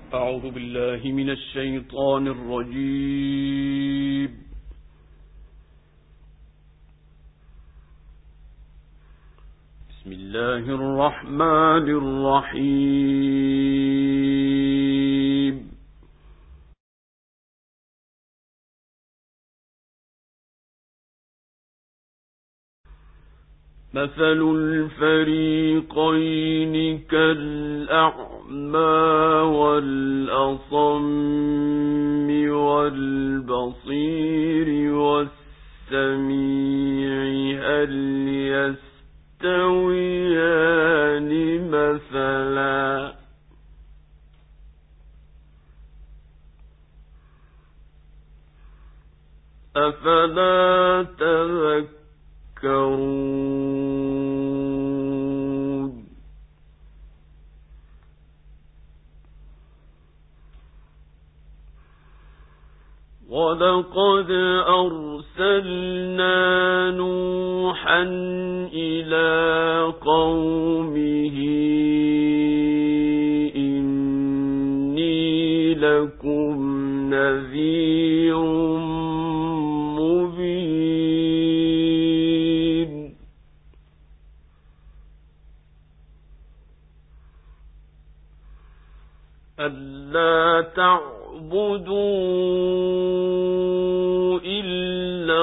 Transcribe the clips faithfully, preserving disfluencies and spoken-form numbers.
أعوذ بالله من الشيطان الرجيم. بسم الله الرحمن الرحيم. مثل الفريقين كالأعمى والأصم والبصير والسميع هل يستويان مثلا أفلا تذكرون. ولقد أرسلنا نوحا إلى قومه إني لكم نذير مبين. ألا تعبدوا إلا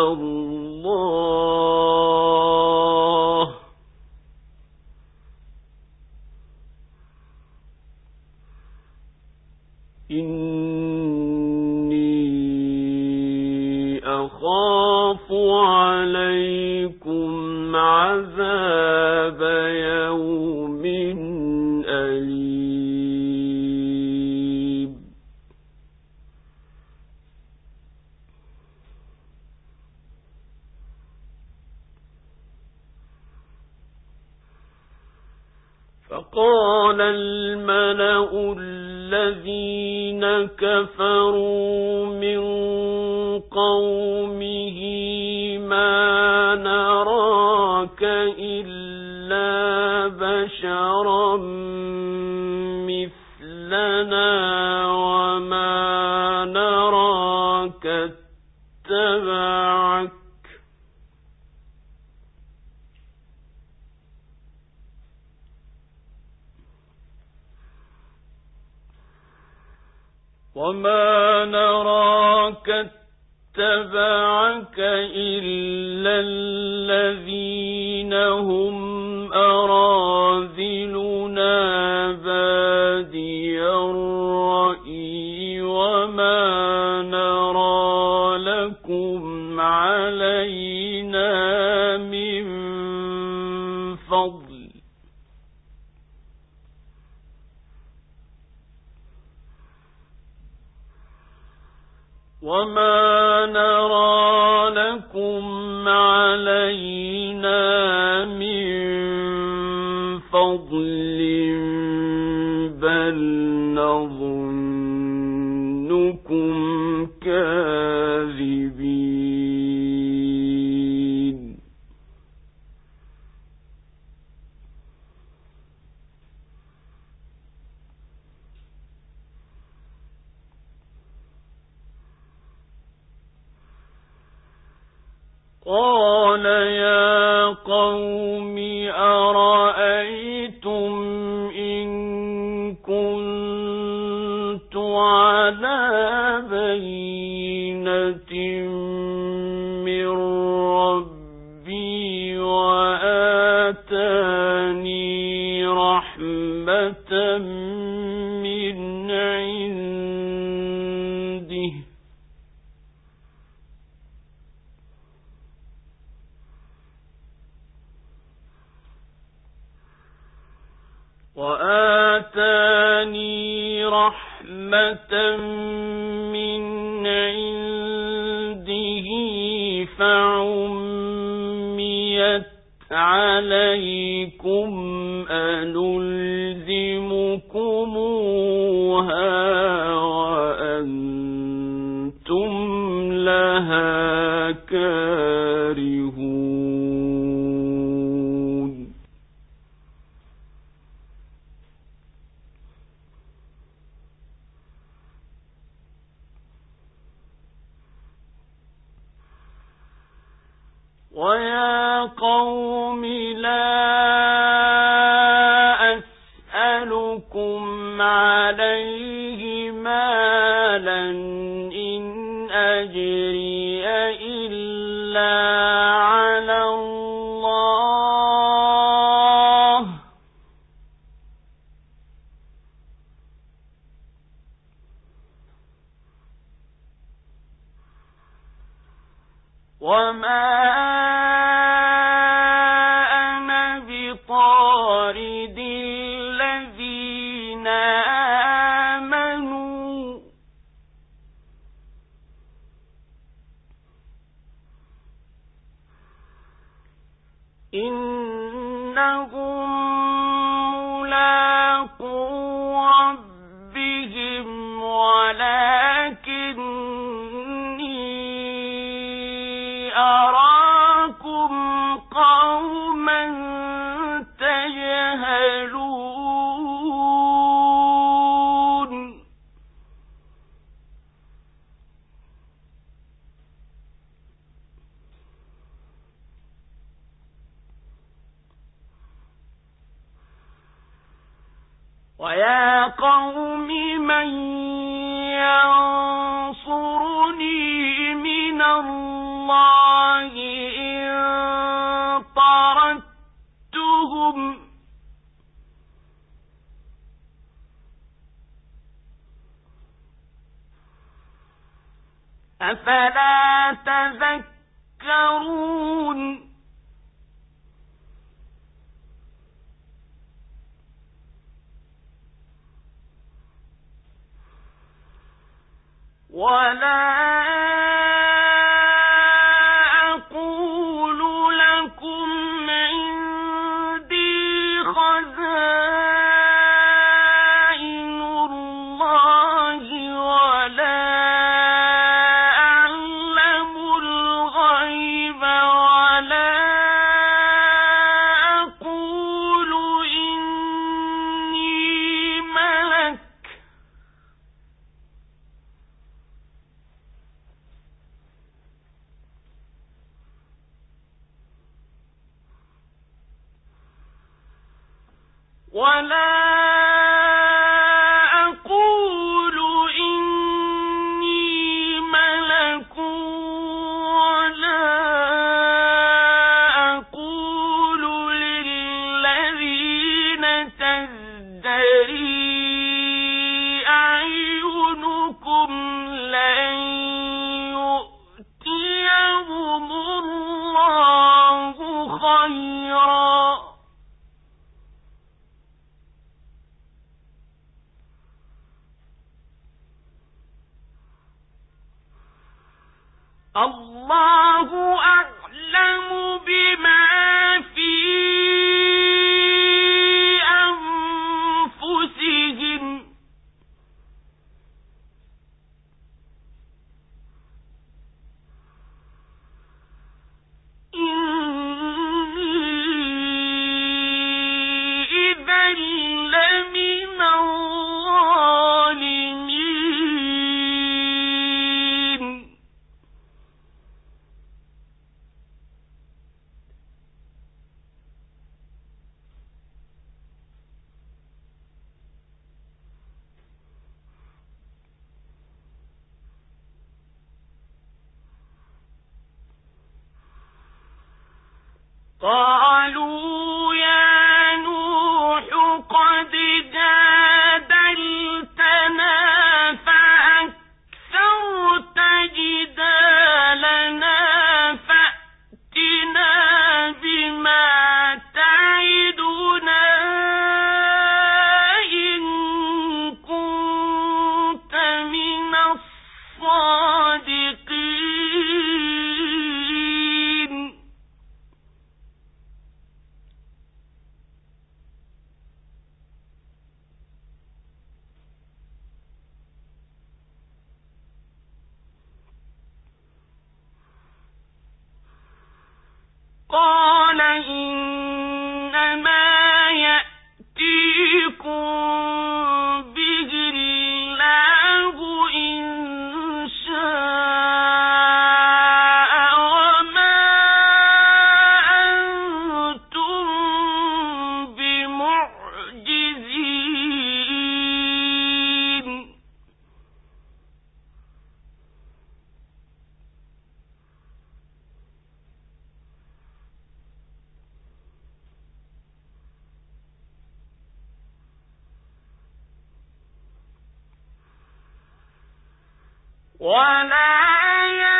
الله إني أخاف عليكم عذاب يوم أليم. فقال الملأ الذين كفروا من قومه ما نراك إلا بشرا مثلنا وما نراك اتبعك وما نراك اتبعك إلا الذين هم أراذلنا بادي الرأي وما نرى لكم علينا من فضل وما نرى لكم علينا من فضل بل نظنكم كاذبين. قال يا قوم أرأيتم إن كنت على بينة من ربي وآتاني رحمة من عنده وآتاني رحمة من عنده فعميت عليكم أنلزمكموها وأنتم لها كارهون. ويا قوم لا أسألكم عليه مالا إن أجري إلا على الله وما أنا بطارد الذين آمنوا إنهم ملاقو ربهم ولكني أراكم قوما تجهلون ويا قوم من ينصرني من الله إن طردتهم أفلا تذكرون ولا أقول لكم عندي خزائن الله ولا أعلم الغيب ولا أقول إني ملك ولا أقول إني ملك ولا أقول للذين تزدري أعينكم لن يؤتيهم الله خيرا الله أعلم بما في أنفسهم إني إذا لمن الظالمين قالوا يا نوح قد جادلتنا فأكثرت جدالنا فأتنا بما تعدنا إن كنت من الصادقين قال إنما يأتيكم به الله إن شاء وما ولا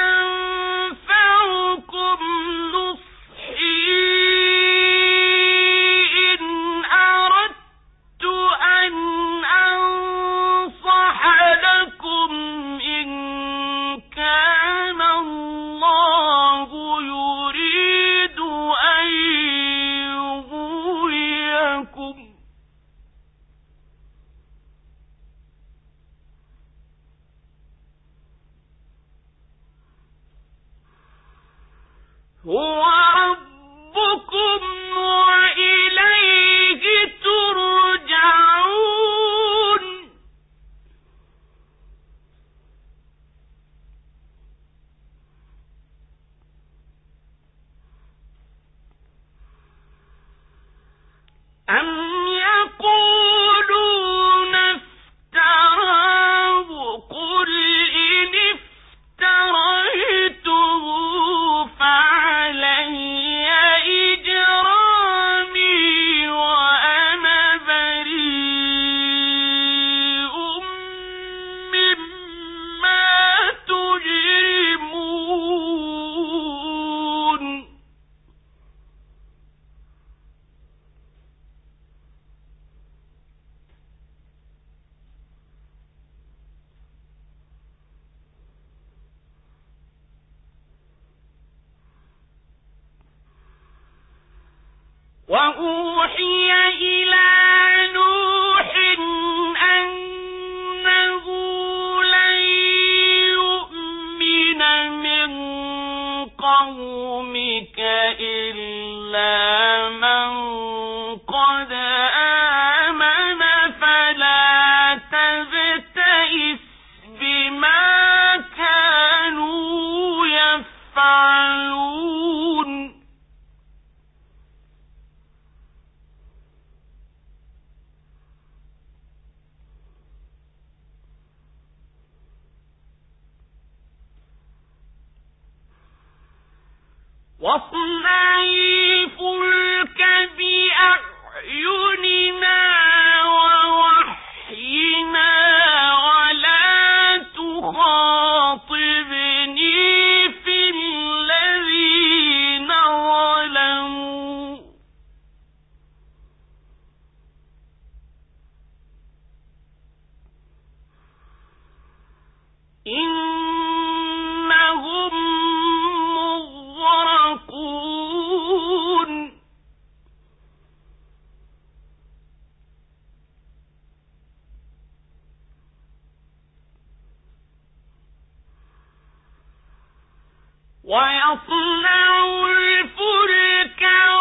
ينفعكم نصحي إن أردت أن أنصح لكم إن كان الله يريد أن يغويكم هو ربكم وإليه ترجعون أم يقولون افتراه قل إن افتريته فعلي إجرامي وأنا بريء مما تجرمون وأوحي إلى نوح أنه لن يؤمن من قومك إلا من قد آمن فلا تبتئس بما كانوا يفعلون واصنع الفلك بأعيننا ووحينا ولا تخاطبني في الذين ظلموا إنهم مغرقون ويصنع الفلك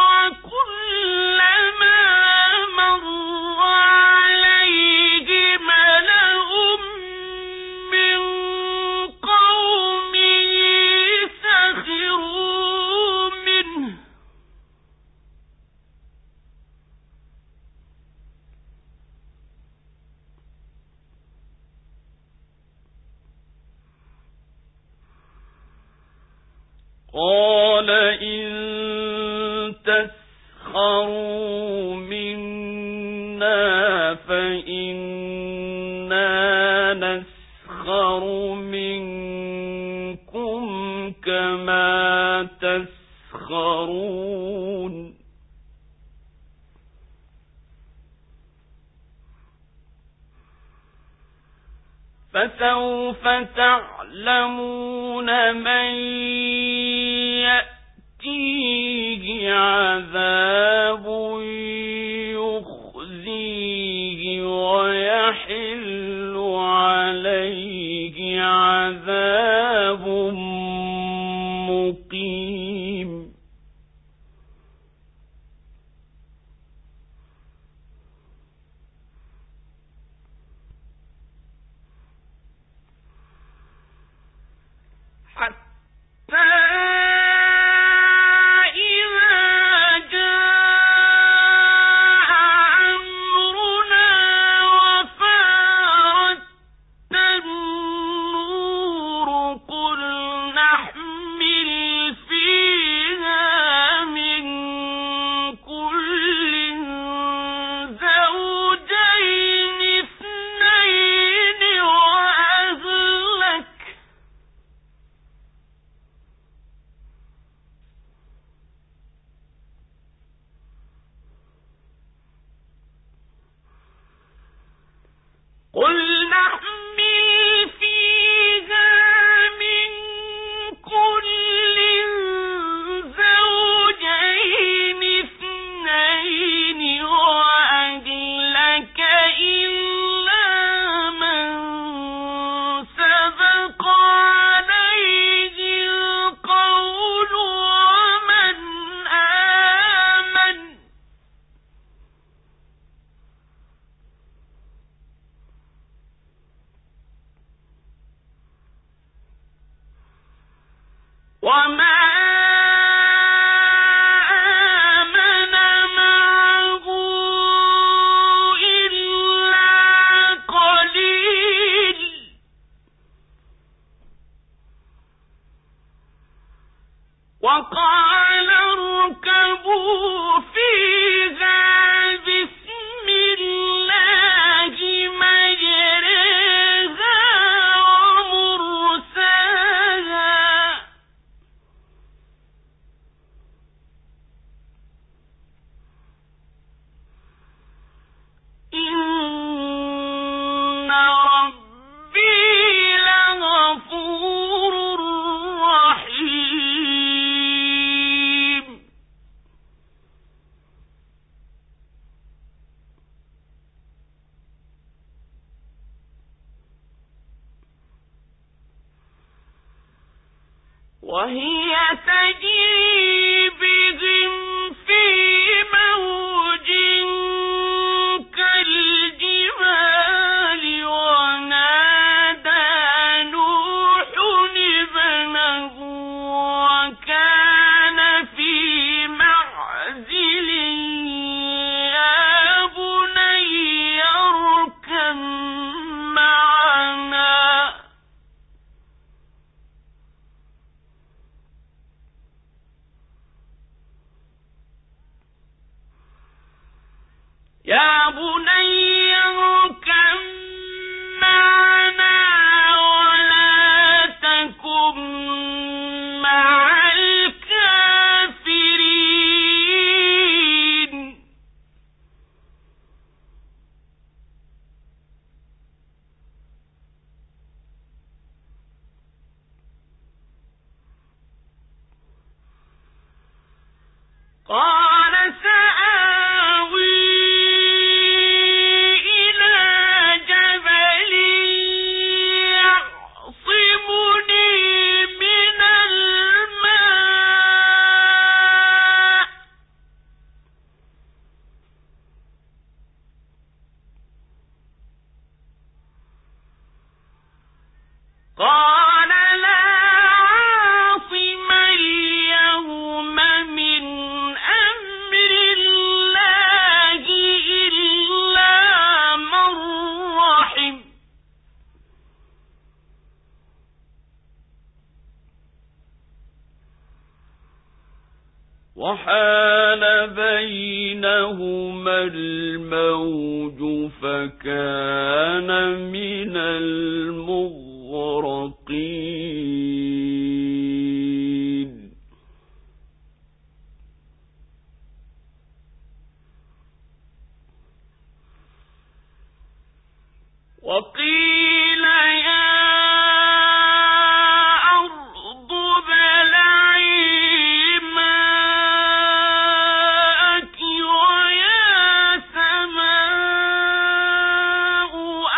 وكلما مر عليه ملأ من قومه سخروا منه قال إن تسخروا منا فإنا نسخر منكم كما تسخرون فسوف تعلمون من يأتيه عذاب يخزيه ويحل عليه عذاب مقيم حتى إذا جاء أمرنا وفارت وما آمن معه إلا قليل وقال اركبوا فيها بسم الله مجريها ومرساها إن ربي لغفور رحيم وهي تجري بهم في موج كالجبال ونادى نوح ابنه وكان في معزل يا بني اركب معنا يا بني اركب معنا ولا تكن مع الكافرين قال سآوي قال لا عاصم اليوم من أمر الله إلا من رحم وحال بينهما الموج فكان من المغرقين وقيل يا أرض ابلعي ماءك ويا سماء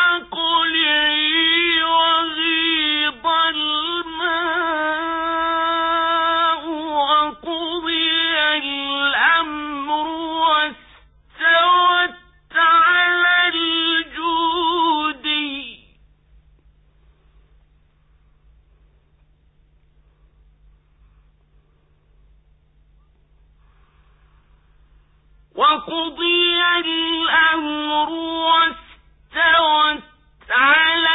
أقلعي وغيض الماء وقضي الأمر واستوت على الجودي وقضي الأمر واستوت على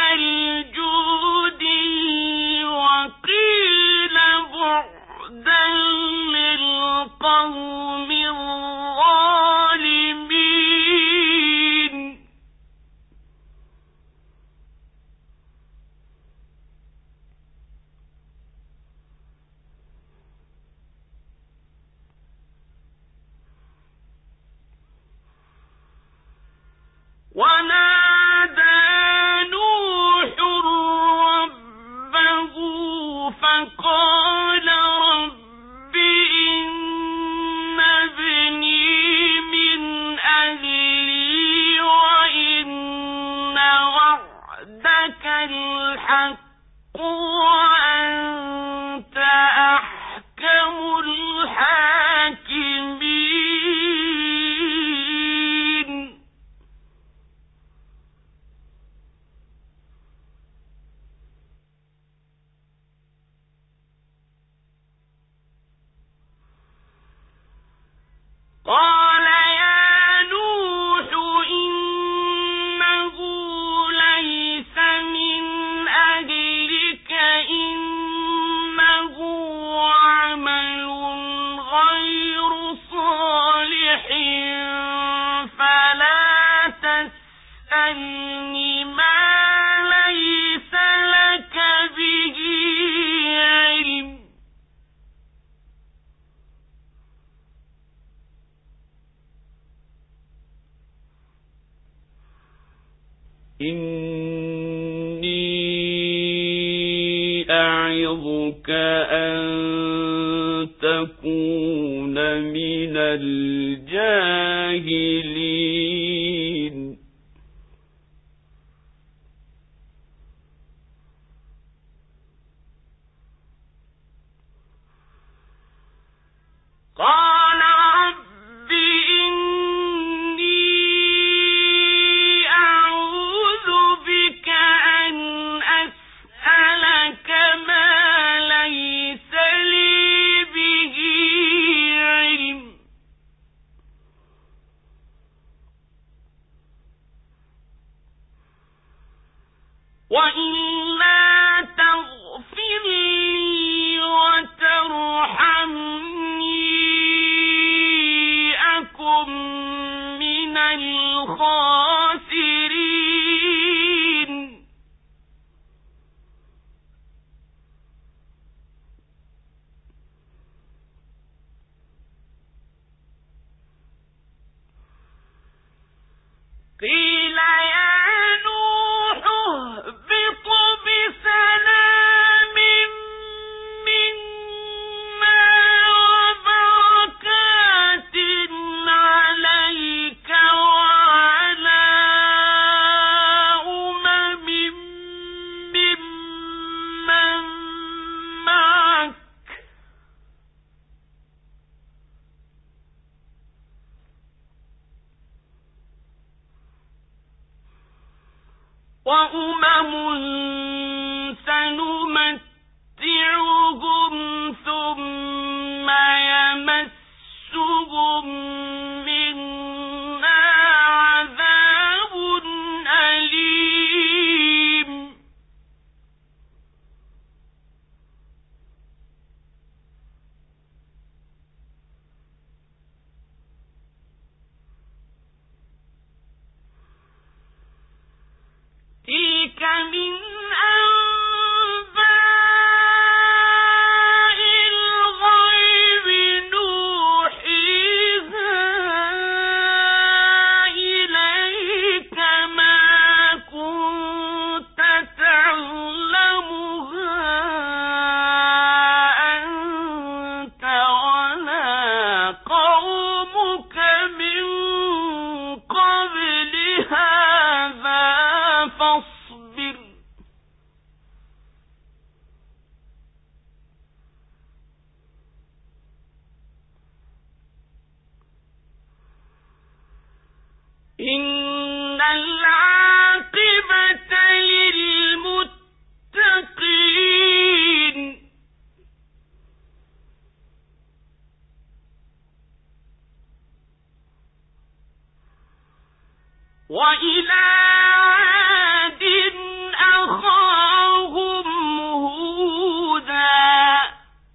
الجودي وقيل بعدا للقوم الظالمين ونادى نوح ربه فقال رب إن ابني من أهلي وإن وعدك الحق وأنت أحكم الحاكمين يعظك أن تكون من الجاهلين قال رب إني أعوذ بك أن أسألك ما ليس لي به علم وإلا تغفر لي وترحمني أكن من الخاسرين قيل يا نوح اهبط بسلام منا وبركات عليك وعلى أمم ممن معك وأمم سنمتعهم ثم يمسهم منا عذاب أليم تلك من أنباء الغيب نوحيها إليك ما كنت تعلمها أنت ولا قومك من قبل هذا فاصبر إن العاقبة للمتقين وإلى عاد أخاهم هودا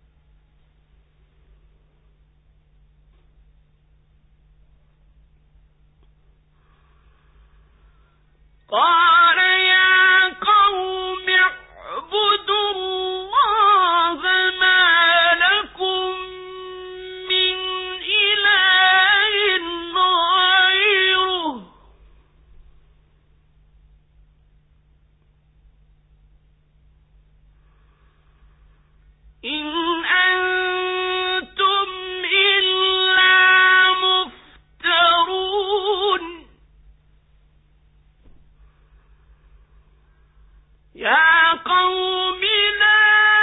قال يا قوم اعبدوا الله ما لكم من إله غيره إن أنتم إلا مفترون يا قوم لا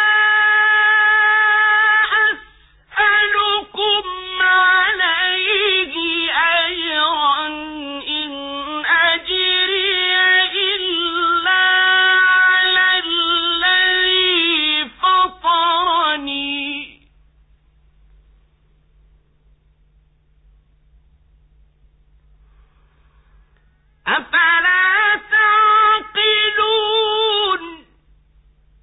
أسألكم عليه أجرا إن أجري إلا على الذي فطرني أفلا تعقلون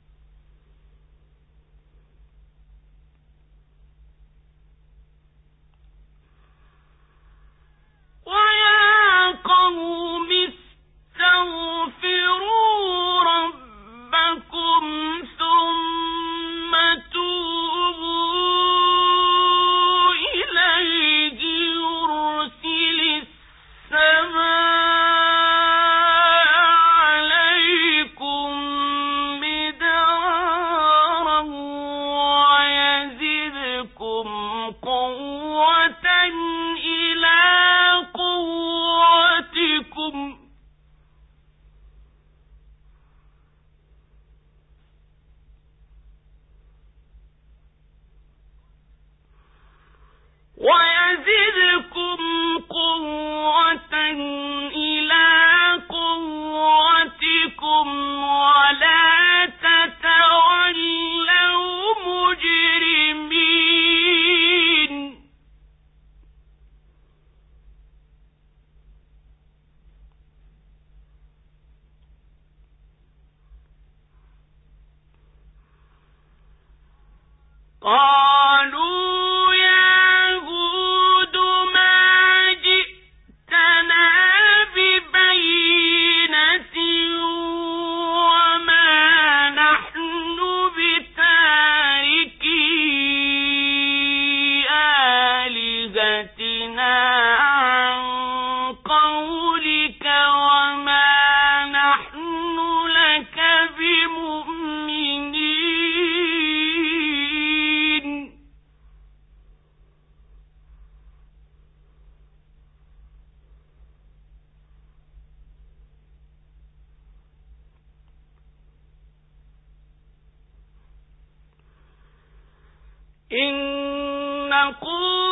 قالوا يا هود ما جئتنا ببينة وما نحن بتاركي آلهتنا عن قولك وما نحن لك بمؤمنين. إن نقول